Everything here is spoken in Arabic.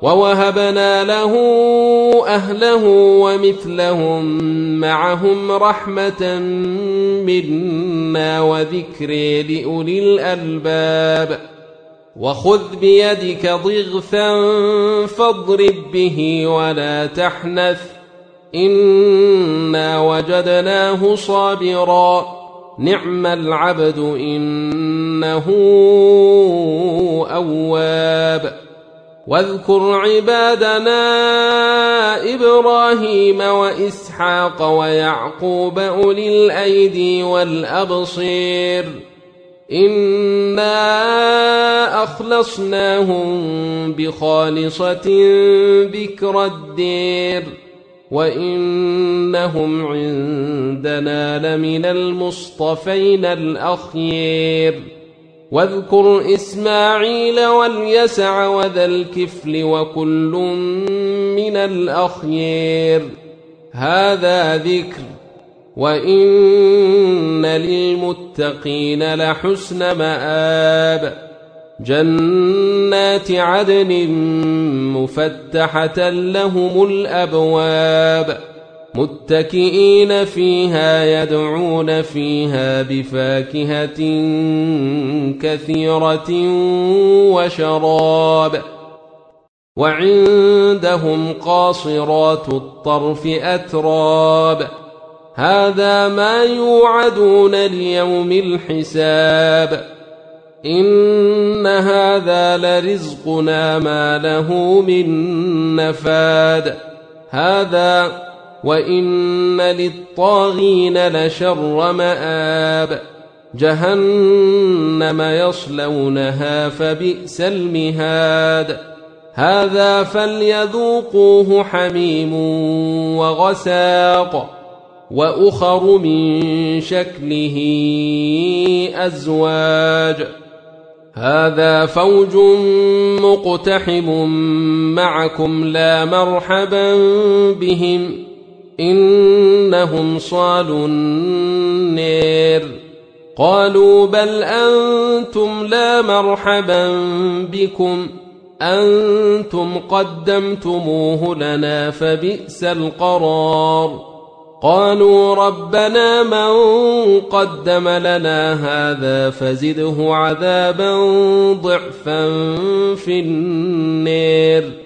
ووهبنا له أهله ومثلهم معهم رحمة منا وذكر لأولي الألباب وخذ بيدك ضغثا فاضرب به ولا تحنث إنا وجدناه صابرا نعم العبد إنه أواب واذكر عبادنا إبراهيم وإسحاق ويعقوب أولي الأيدي والأبصير إنا أخلصناهم بخالصة ذكر الدير وإنهم عندنا لمن المصطفين الأخيار واذكر إسماعيل واليسع وذا الكفل وكل من الأخيار هذا ذكر وإن للمتقين لحسن مآب جنات عدن مفتحة لهم الأبواب متكئين فيها يدعون فيها بفاكهة كثيرة وشراب وعندهم قاصرات الطرف أتراب هذا ما يوعدون ليوم الحساب إن هذا لرزقنا ما له من نفاد هذا وإن للطاغين لشر مآب جهنم يصلونها فبئس المهاد هذا فليذوقوه حميم وغساق وأخر من شكله أزواج هذا فوج مقتحم معكم لا مرحبا بهم إنهم صالوا النير قالوا بل أنتم لا مرحبا بكم أنتم قدمتموه لنا فبئس القرار قالوا ربنا من قدم لنا هذا فزده عذابا ضعفا في النير